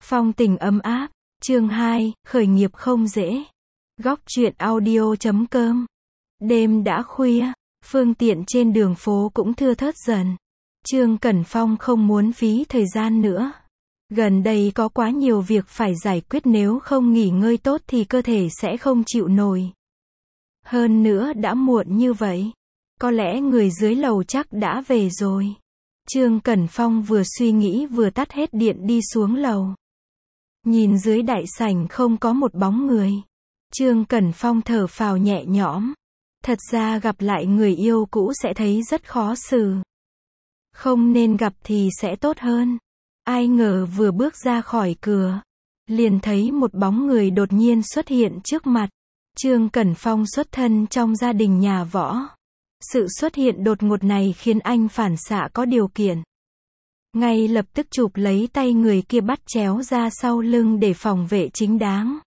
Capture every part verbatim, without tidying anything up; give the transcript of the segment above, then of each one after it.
Phong tình ấm áp, chương hai, khởi nghiệp không dễ. Góc truyện audio chấm com. Đêm đã khuya, phương tiện trên đường phố cũng thưa thớt dần. Trương Cẩn Phong không muốn phí thời gian nữa. Gần đây có quá nhiều việc phải giải quyết, nếu không nghỉ ngơi tốt thì cơ thể sẽ không chịu nổi. Hơn nữa đã muộn như vậy, có lẽ người dưới lầu chắc đã về rồi. Trương Cẩn Phong vừa suy nghĩ vừa tắt hết điện đi xuống lầu. Nhìn dưới đại sảnh không có một bóng người. Trương Cẩn Phong thở phào nhẹ nhõm. Thật ra gặp lại người yêu cũ sẽ thấy rất khó xử. Không nên gặp thì sẽ tốt hơn. Ai ngờ vừa bước ra khỏi cửa, liền thấy một bóng người đột nhiên xuất hiện trước mặt. Trương Cẩn Phong xuất thân trong gia đình nhà võ. Sự xuất hiện đột ngột này khiến anh phản xạ có điều kiện. Ngay lập tức chụp lấy tay người kia bắt chéo ra sau lưng để phòng vệ chính đáng.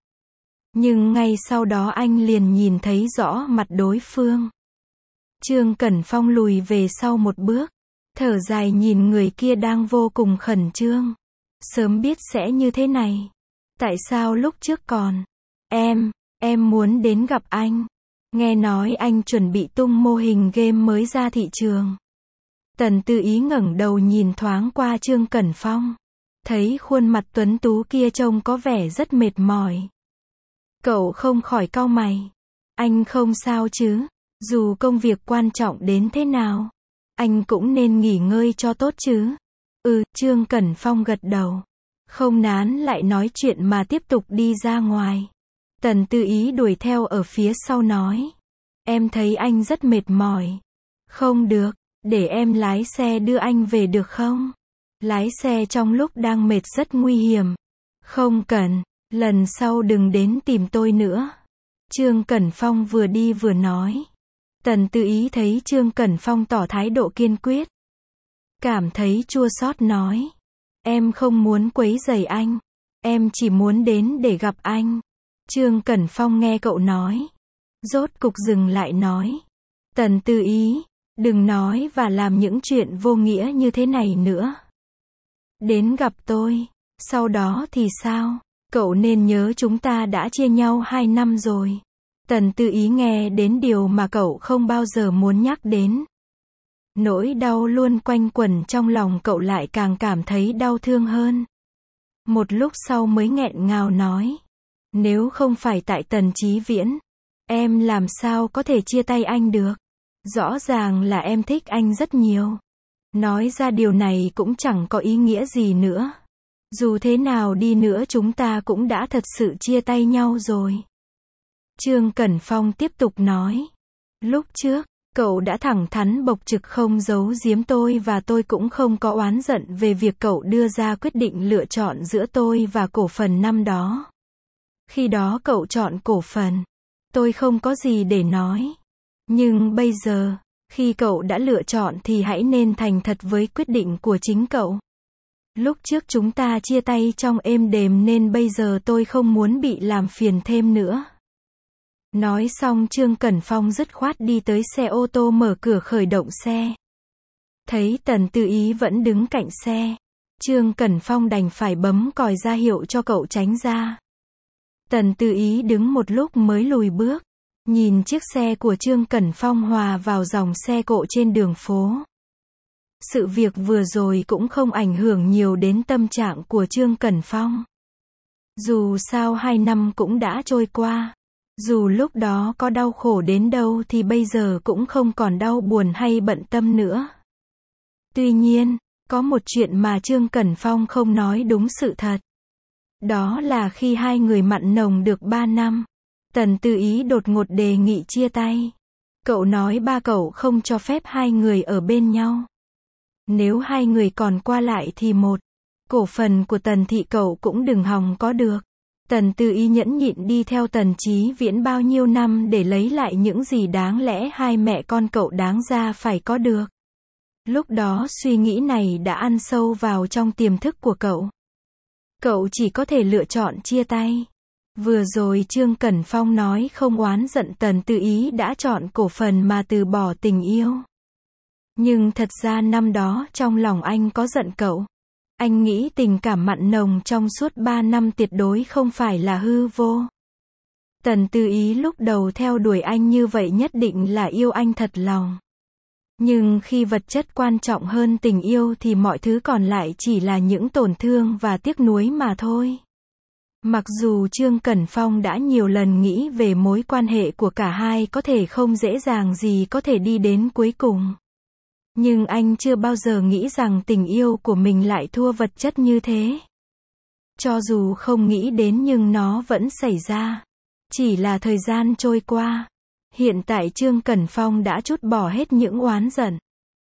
Nhưng ngay sau đó anh liền nhìn thấy rõ mặt đối phương. Trương Cẩn Phong lùi về sau một bước, thở dài nhìn người kia đang vô cùng khẩn trương. Sớm biết sẽ như thế này. Tại sao lúc trước còn? Em, em muốn đến gặp anh. Nghe nói anh chuẩn bị tung mô hình game mới ra thị trường. Tần Tư Ý ngẩng đầu nhìn thoáng qua Trương Cẩn Phong. Thấy khuôn mặt tuấn tú kia trông có vẻ rất mệt mỏi. Cậu không khỏi cau mày. Anh không sao chứ? Dù công việc quan trọng đến thế nào, anh cũng nên nghỉ ngơi cho tốt chứ. Ừ, Trương Cẩn Phong gật đầu. Không nán lại nói chuyện mà tiếp tục đi ra ngoài. Tần Tư Ý đuổi theo ở phía sau nói. Em thấy anh rất mệt mỏi. Không được, để em lái xe đưa anh về được không? Lái xe trong lúc đang mệt rất nguy hiểm. Không cần, lần sau đừng đến tìm tôi nữa. Trương Cẩn Phong vừa đi vừa nói. Tần Tư Ý thấy Trương Cẩn Phong tỏ thái độ kiên quyết, cảm thấy chua xót nói. Em không muốn quấy rầy anh. Em chỉ muốn đến để gặp anh. Trương Cẩn Phong nghe cậu nói, rốt cục dừng lại nói. Tần Tư Ý, đừng nói và làm những chuyện vô nghĩa như thế này nữa. Đến gặp tôi, sau đó thì sao? Cậu nên nhớ chúng ta đã chia nhau hai năm rồi. Tần Tư Ý nghe đến điều mà cậu không bao giờ muốn nhắc đến. Nỗi đau luôn quanh quẩn trong lòng cậu lại càng cảm thấy đau thương hơn. Một lúc sau mới nghẹn ngào nói. Nếu không phải tại Tần Chí Viễn, em làm sao có thể chia tay anh được? Rõ ràng là em thích anh rất nhiều. Nói ra điều này cũng chẳng có ý nghĩa gì nữa. Dù thế nào đi nữa chúng ta cũng đã thật sự chia tay nhau rồi. Trương Cẩn Phong tiếp tục nói. Lúc trước, cậu đã thẳng thắn bộc trực không giấu giếm tôi và tôi cũng không có oán giận về việc cậu đưa ra quyết định lựa chọn giữa tôi và cổ phần năm đó. Khi đó cậu chọn cổ phần, tôi không có gì để nói. Nhưng bây giờ, khi cậu đã lựa chọn thì hãy nên thành thật với quyết định của chính cậu. Lúc trước chúng ta chia tay trong êm đềm nên bây giờ tôi không muốn bị làm phiền thêm nữa. Nói xong Trương Cẩn Phong dứt khoát đi tới xe ô tô mở cửa khởi động xe. Thấy Tần Tư Ý vẫn đứng cạnh xe, Trương Cẩn Phong đành phải bấm còi ra hiệu cho cậu tránh ra. Tần Tư Ý đứng một lúc mới lùi bước, nhìn chiếc xe của Trương Cẩn Phong hòa vào dòng xe cộ trên đường phố. Sự việc vừa rồi cũng không ảnh hưởng nhiều đến tâm trạng của Trương Cẩn Phong. Dù sao hai năm cũng đã trôi qua. Dù lúc đó có đau khổ đến đâu thì bây giờ cũng không còn đau buồn hay bận tâm nữa. Tuy nhiên, có một chuyện mà Trương Cẩn Phong không nói đúng sự thật. Đó là khi hai người mặn nồng được ba năm, Tần Tư Ý đột ngột đề nghị chia tay. Cậu nói ba cậu không cho phép hai người ở bên nhau. Nếu hai người còn qua lại thì một, cổ phần của Tần thị cậu cũng đừng hòng có được. Tần Tư Ý nhẫn nhịn đi theo Tần Chí Viễn bao nhiêu năm để lấy lại những gì đáng lẽ hai mẹ con cậu đáng ra phải có được. Lúc đó suy nghĩ này đã ăn sâu vào trong tiềm thức của cậu. Cậu chỉ có thể lựa chọn chia tay. Vừa rồi Trương Cẩn Phong nói không oán giận Tần Tư Ý đã chọn cổ phần mà từ bỏ tình yêu. Nhưng thật ra năm đó trong lòng anh có giận cậu. Anh nghĩ tình cảm mặn nồng trong suốt ba năm tuyệt đối không phải là hư vô. Tần Tư Ý lúc đầu theo đuổi anh như vậy nhất định là yêu anh thật lòng. Nhưng khi vật chất quan trọng hơn tình yêu thì mọi thứ còn lại chỉ là những tổn thương và tiếc nuối mà thôi. Mặc dù Trương Cẩn Phong đã nhiều lần nghĩ về mối quan hệ của cả hai có thể không dễ dàng gì có thể đi đến cuối cùng. Nhưng anh chưa bao giờ nghĩ rằng tình yêu của mình lại thua vật chất như thế. Cho dù không nghĩ đến nhưng nó vẫn xảy ra. Chỉ là thời gian trôi qua. Hiện tại Trương Cẩn Phong đã trút bỏ hết những oán giận,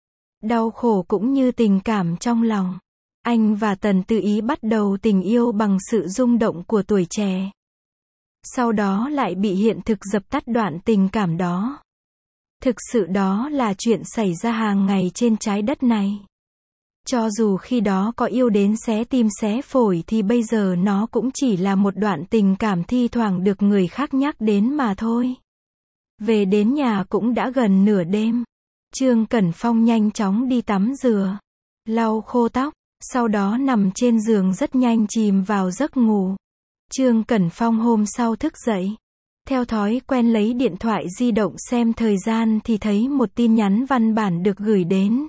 đau khổ cũng như tình cảm trong lòng. Anh và Tần Tư Ý bắt đầu tình yêu bằng sự rung động của tuổi trẻ. Sau đó lại bị hiện thực dập tắt đoạn tình cảm đó. Thực sự đó là chuyện xảy ra hàng ngày trên trái đất này. Cho dù khi đó có yêu đến xé tim xé phổi thì bây giờ nó cũng chỉ là một đoạn tình cảm thi thoảng được người khác nhắc đến mà thôi. Về đến nhà cũng đã gần nửa đêm. Trương Cẩn Phong nhanh chóng đi tắm rửa, lau khô tóc, sau đó nằm trên giường rất nhanh chìm vào giấc ngủ. Trương Cẩn Phong hôm sau thức dậy, theo thói quen lấy điện thoại di động xem thời gian thì thấy một tin nhắn văn bản được gửi đến.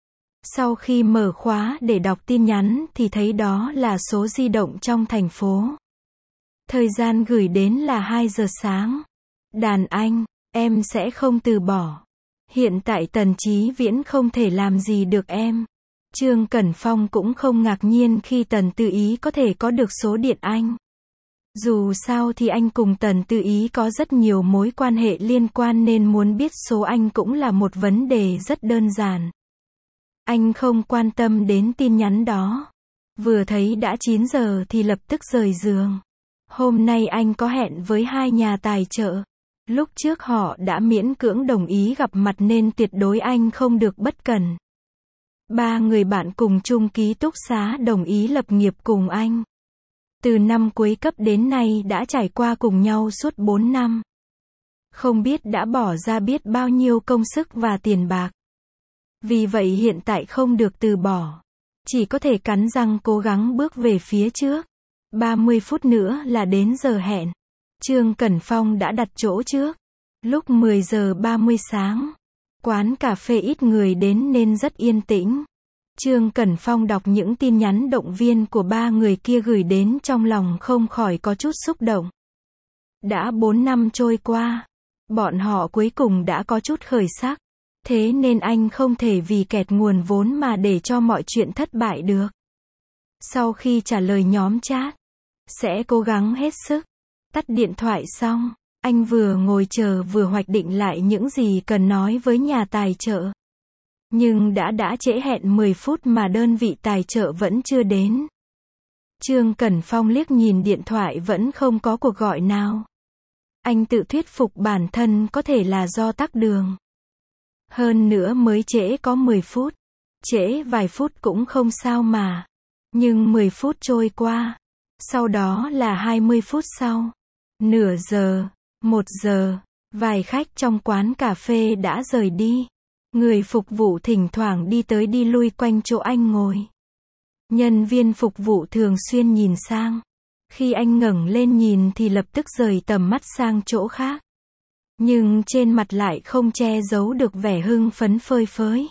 Sau khi mở khóa để đọc tin nhắn thì thấy đó là số di động trong thành phố. Thời gian gửi đến là hai giờ sáng. Đàn anh, em sẽ không từ bỏ. Hiện tại Tần Chí Viễn không thể làm gì được em. Trương Cẩn Phong cũng không ngạc nhiên khi Tần Tư Ý có thể có được số điện anh. Dù sao thì anh cùng Tần Tư Ý có rất nhiều mối quan hệ liên quan nên muốn biết số anh cũng là một vấn đề rất đơn giản. Anh không quan tâm đến tin nhắn đó. Vừa thấy đã chín giờ thì lập tức rời giường. Hôm nay anh có hẹn với hai nhà tài trợ. Lúc trước họ đã miễn cưỡng đồng ý gặp mặt nên tuyệt đối anh không được bất cẩn. Ba người bạn cùng chung ký túc xá đồng ý lập nghiệp cùng anh. Từ năm cuối cấp đến nay đã trải qua cùng nhau suốt bốn năm. Không biết đã bỏ ra biết bao nhiêu công sức và tiền bạc. Vì vậy hiện tại không được từ bỏ. Chỉ có thể cắn răng cố gắng bước về phía trước. ba mươi phút nữa là đến giờ hẹn. Trương Cẩn Phong đã đặt chỗ trước. Lúc mười giờ ba mươi sáng. Quán cà phê ít người đến nên rất yên tĩnh. Trương Cẩn Phong đọc những tin nhắn động viên của ba người kia gửi đến trong lòng không khỏi có chút xúc động. Đã bốn năm trôi qua. Bọn họ cuối cùng đã có chút khởi sắc. Thế nên anh không thể vì kẹt nguồn vốn mà để cho mọi chuyện thất bại được. Sau khi trả lời nhóm chat, sẽ cố gắng hết sức. Tắt điện thoại xong, anh vừa ngồi chờ vừa hoạch định lại những gì cần nói với nhà tài trợ. Nhưng đã đã trễ hẹn mười phút mà đơn vị tài trợ vẫn chưa đến. Trương Cẩn Phong liếc nhìn điện thoại vẫn không có cuộc gọi nào. Anh tự thuyết phục bản thân có thể là do tắc đường. Hơn nữa mới trễ có mười phút. Trễ vài phút cũng không sao mà. Nhưng mười phút trôi qua. Sau đó là hai mươi phút sau. Nửa giờ, một giờ. Vài khách trong quán cà phê đã rời đi. Người phục vụ thỉnh thoảng đi tới đi lui quanh chỗ anh ngồi. Nhân viên phục vụ thường xuyên nhìn sang. Khi anh ngẩng lên nhìn thì lập tức rời tầm mắt sang chỗ khác. Nhưng trên mặt lại không che giấu được vẻ hưng phấn phơi phới.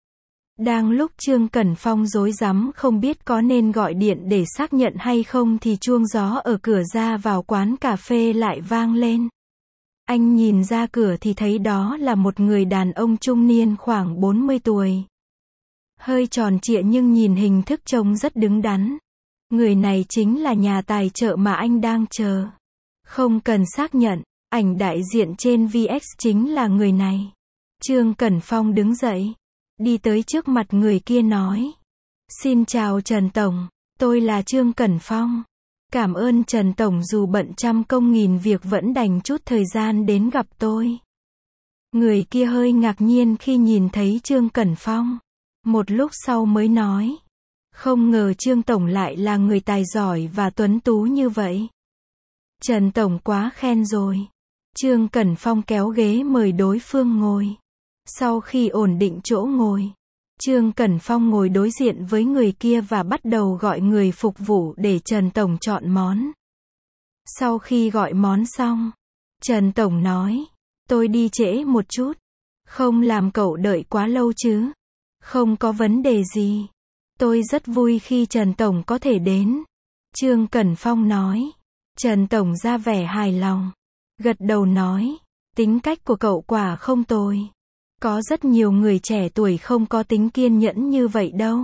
Đang lúc Trương Cẩn Phong rối rắm không biết có nên gọi điện để xác nhận hay không thì chuông gió ở cửa ra vào quán cà phê lại vang lên. Anh nhìn ra cửa thì thấy đó là một người đàn ông trung niên khoảng bốn mươi tuổi. Hơi tròn trịa nhưng nhìn hình thức trông rất đứng đắn. Người này chính là nhà tài trợ mà anh đang chờ. Không cần xác nhận, ảnh đại diện trên vê ích chính là người này. Trương Cẩn Phong đứng dậy, đi tới trước mặt người kia nói. Xin chào Trần Tổng, tôi là Trương Cẩn Phong. Cảm ơn Trần Tổng dù bận trăm công nghìn việc vẫn dành chút thời gian đến gặp tôi. Người kia hơi ngạc nhiên khi nhìn thấy Trương Cẩn Phong. Một lúc sau mới nói. Không ngờ Trương Tổng lại là người tài giỏi và tuấn tú như vậy. Trần Tổng quá khen rồi. Trương Cẩn Phong kéo ghế mời đối phương ngồi. Sau khi ổn định chỗ ngồi, Trương Cẩn Phong ngồi đối diện với người kia và bắt đầu gọi người phục vụ để Trần Tổng chọn món. Sau khi gọi món xong, Trần Tổng nói, tôi đi trễ một chút. Không làm cậu đợi quá lâu chứ? Không có vấn đề gì. Tôi rất vui khi Trần Tổng có thể đến. Trương Cẩn Phong nói. Trần Tổng ra vẻ hài lòng. Gật đầu nói, tính cách của cậu quả không tồi. Có rất nhiều người trẻ tuổi không có tính kiên nhẫn như vậy đâu.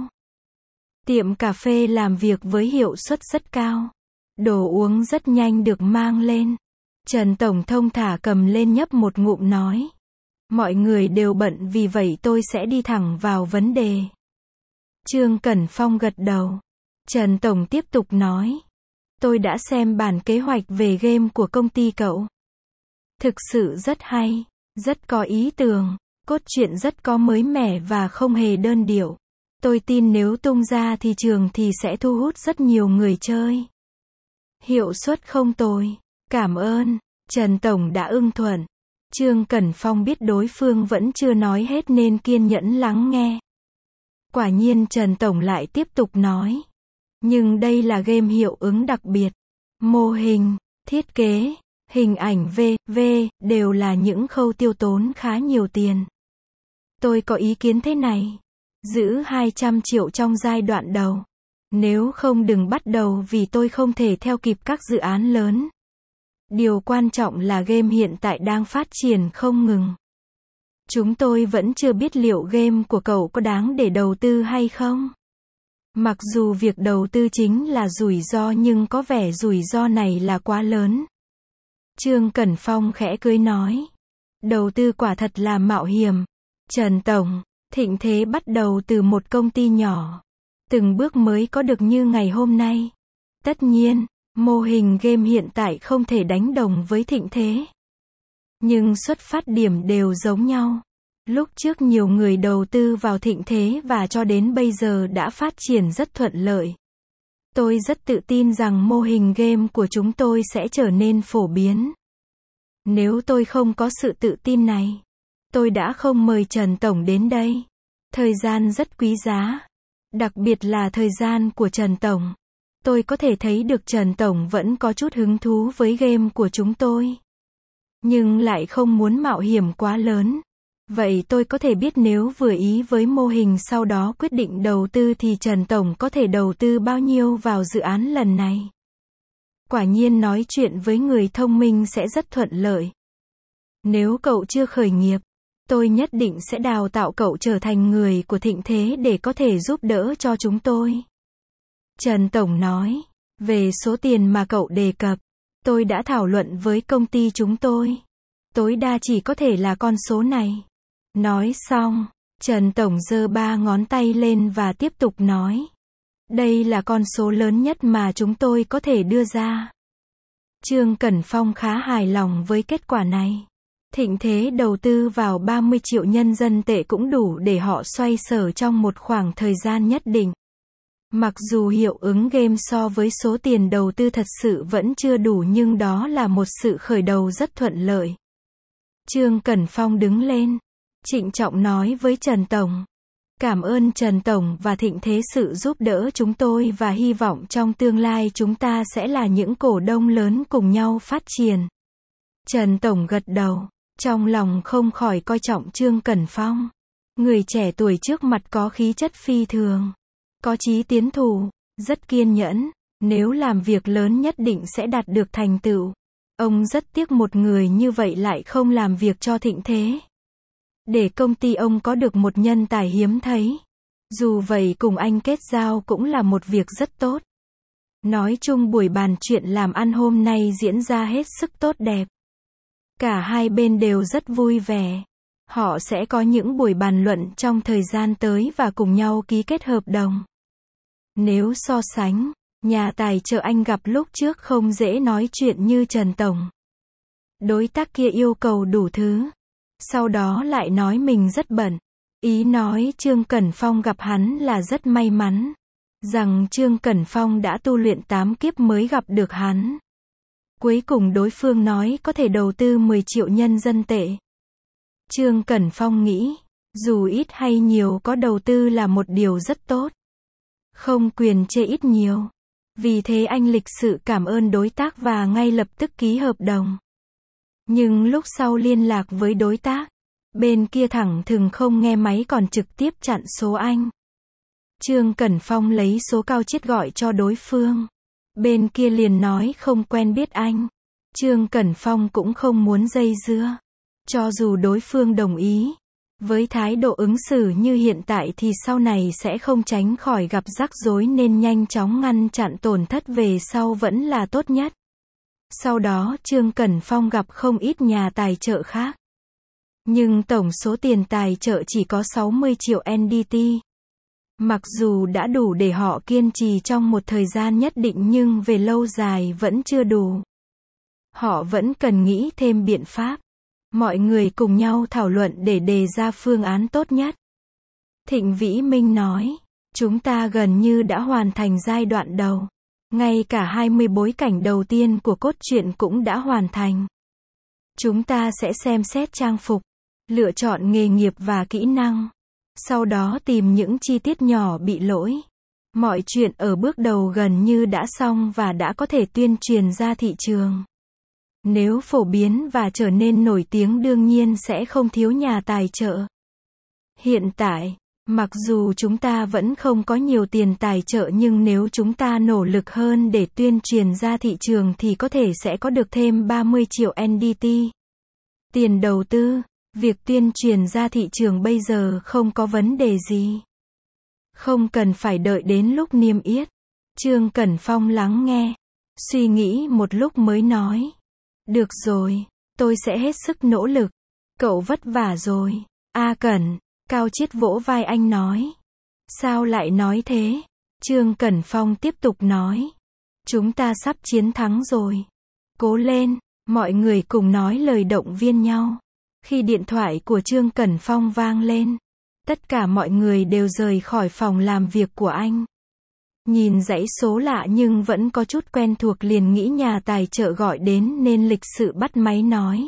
Tiệm cà phê làm việc với hiệu suất rất cao. Đồ uống rất nhanh được mang lên. Trần Tổng thông thả cầm lên nhấp một ngụm nói. Mọi người đều bận vì vậy tôi sẽ đi thẳng vào vấn đề. Trương Cẩn Phong gật đầu. Trần Tổng tiếp tục nói. Tôi đã xem bản kế hoạch về game của công ty cậu. Thực sự rất hay, rất có ý tưởng, cốt truyện rất có mới mẻ và không hề đơn điệu. Tôi tin nếu tung ra thị trường thì sẽ thu hút rất nhiều người chơi. Hiệu suất không tồi. Cảm ơn. Trần Tổng đã ưng thuận. Trương Cẩn Phong biết đối phương vẫn chưa nói hết nên kiên nhẫn lắng nghe. Quả nhiên Trần Tổng lại tiếp tục nói. Nhưng đây là game hiệu ứng đặc biệt. Mô hình, thiết kế, hình ảnh vân vân đều là những khâu tiêu tốn khá nhiều tiền. Tôi có ý kiến thế này. Giữ hai trăm triệu trong giai đoạn đầu. Nếu không đừng bắt đầu vì tôi không thể theo kịp các dự án lớn. Điều quan trọng là game hiện tại đang phát triển không ngừng. Chúng tôi vẫn chưa biết liệu game của cậu có đáng để đầu tư hay không. Mặc dù việc đầu tư chính là rủi ro nhưng có vẻ rủi ro này là quá lớn. Trương Cẩn Phong khẽ cười nói. Đầu tư quả thật là mạo hiểm. Trần Tổng, thịnh thế bắt đầu từ một công ty nhỏ. Từng bước mới có được như ngày hôm nay. Tất nhiên, mô hình game hiện tại không thể đánh đồng với thịnh thế. Nhưng xuất phát điểm đều giống nhau. Lúc trước nhiều người đầu tư vào thịnh thế và cho đến bây giờ đã phát triển rất thuận lợi. Tôi rất tự tin rằng mô hình game của chúng tôi sẽ trở nên phổ biến. Nếu tôi không có sự tự tin này, tôi đã không mời Trần Tổng đến đây. Thời gian rất quý giá. Đặc biệt là thời gian của Trần Tổng. Tôi có thể thấy được Trần Tổng vẫn có chút hứng thú với game của chúng tôi. Nhưng lại không muốn mạo hiểm quá lớn. Vậy tôi có thể biết nếu vừa ý với mô hình sau đó quyết định đầu tư thì Trần Tổng có thể đầu tư bao nhiêu vào dự án lần này? Quả nhiên nói chuyện với người thông minh sẽ rất thuận lợi. Nếu cậu chưa khởi nghiệp, tôi nhất định sẽ đào tạo cậu trở thành người của thịnh thế để có thể giúp đỡ cho chúng tôi. Trần Tổng nói, về số tiền mà cậu đề cập, tôi đã thảo luận với công ty chúng tôi. Tối đa chỉ có thể là con số này. Nói xong, Trần Tổng giơ ba ngón tay lên và tiếp tục nói. Đây là con số lớn nhất mà chúng tôi có thể đưa ra. Trương Cẩn Phong khá hài lòng với kết quả này. Thịnh thế đầu tư vào ba mươi triệu nhân dân tệ cũng đủ để họ xoay sở trong một khoảng thời gian nhất định. Mặc dù hiệu ứng game so với số tiền đầu tư thật sự vẫn chưa đủ nhưng đó là một sự khởi đầu rất thuận lợi. Trương Cẩn Phong đứng lên, trịnh trọng nói với Trần Tổng. Cảm ơn Trần Tổng và thịnh thế sự giúp đỡ chúng tôi và hy vọng trong tương lai chúng ta sẽ là những cổ đông lớn cùng nhau phát triển. Trần Tổng gật đầu, trong lòng không khỏi coi trọng Trương Cẩn Phong. Người trẻ tuổi trước mặt có khí chất phi thường. Có chí tiến thủ, rất kiên nhẫn, nếu làm việc lớn nhất định sẽ đạt được thành tựu. Ông rất tiếc một người như vậy lại không làm việc cho thịnh thế. Để công ty ông có được một nhân tài hiếm thấy. Dù vậy cùng anh kết giao cũng là một việc rất tốt. Nói chung buổi bàn chuyện làm ăn hôm nay diễn ra hết sức tốt đẹp. Cả hai bên đều rất vui vẻ. Họ sẽ có những buổi bàn luận trong thời gian tới và cùng nhau ký kết hợp đồng. Nếu so sánh, nhà tài trợ anh gặp lúc trước không dễ nói chuyện như Trần Tổng. Đối tác kia yêu cầu đủ thứ. Sau đó lại nói mình rất bận. Ý nói Trương Cẩn Phong gặp hắn là rất may mắn. Rằng Trương Cẩn Phong đã tu luyện tám kiếp mới gặp được hắn. Cuối cùng đối phương nói có thể đầu tư mười triệu nhân dân tệ. Trương Cẩn Phong nghĩ, Dù ít hay nhiều có đầu tư là một điều rất tốt. Không quyền chê ít nhiều. Vì thế anh lịch sự cảm ơn đối tác và ngay lập tức ký hợp đồng. Nhưng lúc sau liên lạc với đối tác, bên kia thẳng thừng không nghe máy còn trực tiếp chặn số anh. Trương Cẩn Phong lấy số Cao Chiết gọi cho đối phương. Bên kia liền nói không quen biết anh. Trương Cẩn Phong cũng không muốn dây dưa. Cho dù đối phương đồng ý, với thái độ ứng xử như hiện tại thì sau này sẽ không tránh khỏi gặp rắc rối nên nhanh chóng ngăn chặn tổn thất về sau vẫn là tốt nhất. Sau đó Trương Cẩn Phong gặp không ít nhà tài trợ khác. Nhưng tổng số tiền tài trợ chỉ có sáu mươi triệu en đê tê. Mặc dù đã đủ để họ kiên trì trong một thời gian nhất định nhưng về lâu dài vẫn chưa đủ. Họ vẫn cần nghĩ thêm biện pháp. Mọi người cùng nhau thảo luận để đề ra phương án tốt nhất. Thịnh Vĩ Minh nói, chúng ta gần như đã hoàn thành giai đoạn đầu. Ngay cả hai mươi bối cảnh đầu tiên của cốt truyện cũng đã hoàn thành. Chúng ta sẽ xem xét trang phục, lựa chọn nghề nghiệp và kỹ năng. Sau đó tìm những chi tiết nhỏ bị lỗi. Mọi chuyện ở bước đầu gần như đã xong và đã có thể tuyên truyền ra thị trường. Nếu phổ biến và trở nên nổi tiếng đương nhiên sẽ không thiếu nhà tài trợ. Hiện tại, mặc dù chúng ta vẫn không có nhiều tiền tài trợ nhưng nếu chúng ta nỗ lực hơn để tuyên truyền ra thị trường thì có thể sẽ có được thêm ba mươi triệu en đê tê. Tiền đầu tư, việc tuyên truyền ra thị trường bây giờ không có vấn đề gì. Không cần phải đợi đến lúc niêm yết. Trương Cẩn Phong lắng nghe, suy nghĩ một lúc mới nói. Được rồi, tôi sẽ hết sức nỗ lực. Cậu vất vả rồi. A Cẩn, Cao Chiết vỗ vai anh nói. Sao lại nói thế? Trương Cẩn Phong tiếp tục nói. Chúng ta sắp chiến thắng rồi. Cố lên, mọi người cùng nói lời động viên nhau. Khi điện thoại của Trương Cẩn Phong vang lên, tất cả mọi người đều rời khỏi phòng làm việc của anh. Nhìn dãy số lạ nhưng vẫn có chút quen thuộc liền nghĩ nhà tài trợ gọi đến nên lịch sự bắt máy nói.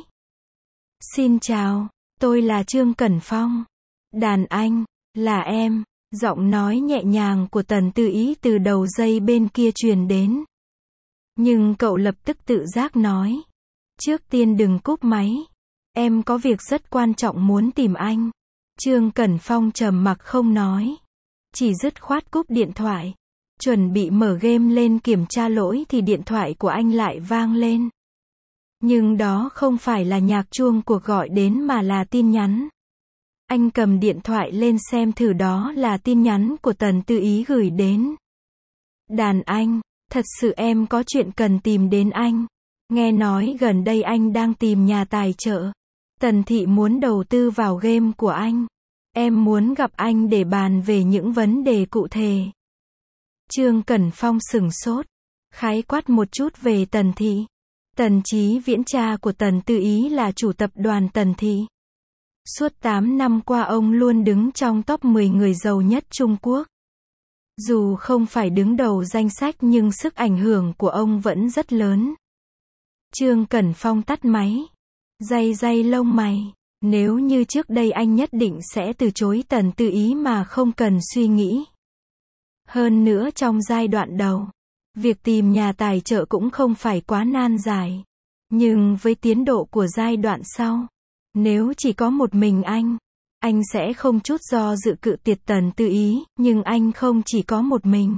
Xin chào, tôi là Trương Cẩn Phong. Đàn anh, là em. Giọng nói nhẹ nhàng của Tần Tư Ý từ đầu dây bên kia truyền đến. Nhưng cậu lập tức tự giác nói. Trước tiên đừng cúp máy. Em có việc rất quan trọng muốn tìm anh. Trương Cẩn Phong trầm mặc không nói. Chỉ dứt khoát cúp điện thoại. Chuẩn bị mở game lên kiểm tra lỗi thì điện thoại của anh lại vang lên. Nhưng đó không phải là nhạc chuông cuộc gọi đến mà là tin nhắn. Anh cầm điện thoại lên xem thử đó là tin nhắn của Tần Tư Ý gửi đến. Đàn anh, thật sự em có chuyện cần tìm đến anh. Nghe nói gần đây anh đang tìm nhà tài trợ. Tần Thị muốn đầu tư vào game của anh. Em muốn gặp anh để bàn về những vấn đề cụ thể. Trương Cẩn Phong sửng sốt, khái quát một chút về Tần Thị. Tần Chí Viễn cha của Tần Tư Ý là chủ tập đoàn Tần Thị. Suốt tám năm qua ông luôn đứng trong top mười người giàu nhất Trung Quốc. Dù không phải đứng đầu danh sách nhưng sức ảnh hưởng của ông vẫn rất lớn. Trương Cẩn Phong tắt máy. Day day lông mày. Nếu như trước đây anh nhất định sẽ từ chối Tần Tư Ý mà không cần suy nghĩ. Hơn nữa trong giai đoạn đầu, việc tìm nhà tài trợ cũng không phải quá nan giải. Nhưng với tiến độ của giai đoạn sau, nếu chỉ có một mình anh, anh sẽ không chút do dự cự tuyệt Tần Tư Ý, nhưng anh không chỉ có một mình.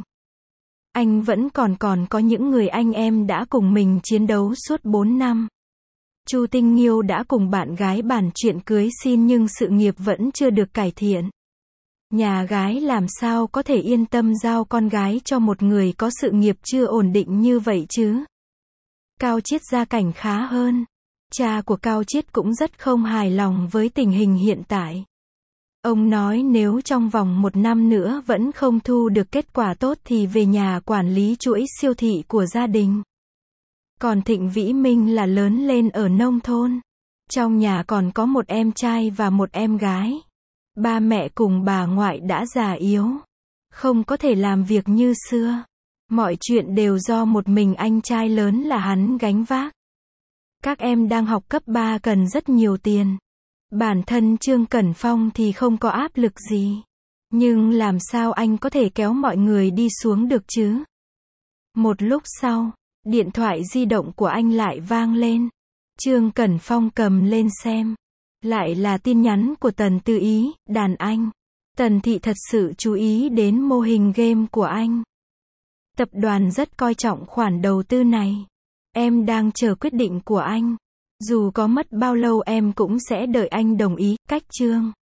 Anh vẫn còn còn có những người anh em đã cùng mình chiến đấu suốt bốn năm. Chu Tinh Nghiêu đã cùng bạn gái bàn chuyện cưới xin nhưng sự nghiệp vẫn chưa được cải thiện. Nhà gái làm sao có thể yên tâm giao con gái cho một người có sự nghiệp chưa ổn định như vậy chứ? Cao Chiết gia cảnh khá hơn. Cha của Cao Chiết cũng rất không hài lòng với tình hình hiện tại. Ông nói nếu trong vòng một năm nữa vẫn không thu được kết quả tốt thì về nhà quản lý chuỗi siêu thị của gia đình. Còn Thịnh Vĩ Minh là lớn lên ở nông thôn. Trong nhà còn có một em trai và một em gái. Ba mẹ cùng bà ngoại đã già yếu. Không có thể làm việc như xưa. Mọi chuyện đều do một mình anh trai lớn là hắn gánh vác. Các em đang học cấp ba cần rất nhiều tiền. Bản thân Trương Cẩn Phong thì không có áp lực gì. Nhưng làm sao anh có thể kéo mọi người đi xuống được chứ? Một lúc sau, điện thoại di động của anh lại vang lên. Trương Cẩn Phong cầm lên xem. Lại là tin nhắn của Tần Tư Ý, đàn anh. Tần Thị thật sự chú ý đến mô hình game của anh. Tập đoàn rất coi trọng khoản đầu tư này. Em đang chờ quyết định của anh. Dù có mất bao lâu em cũng sẽ đợi anh đồng ý, cách Trương.